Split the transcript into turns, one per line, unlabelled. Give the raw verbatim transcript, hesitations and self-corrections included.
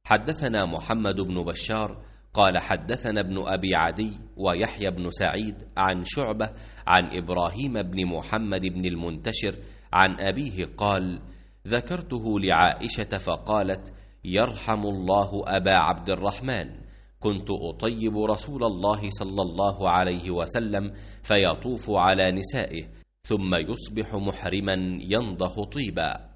حدثنا محمد بن بشار قال حدثنا ابن أبي عدي ويحيى بن سعيد عن شعبة عن إبراهيم بن محمد بن المنتشر عن أبيه قال: ذكرته لعائشة فقالت: يرحم الله أبا عبد الرحمن، كنت أطيب رسول الله صلى الله عليه وسلم فيطوف على نسائه ثم يصبح محرما ينضخ طيبا.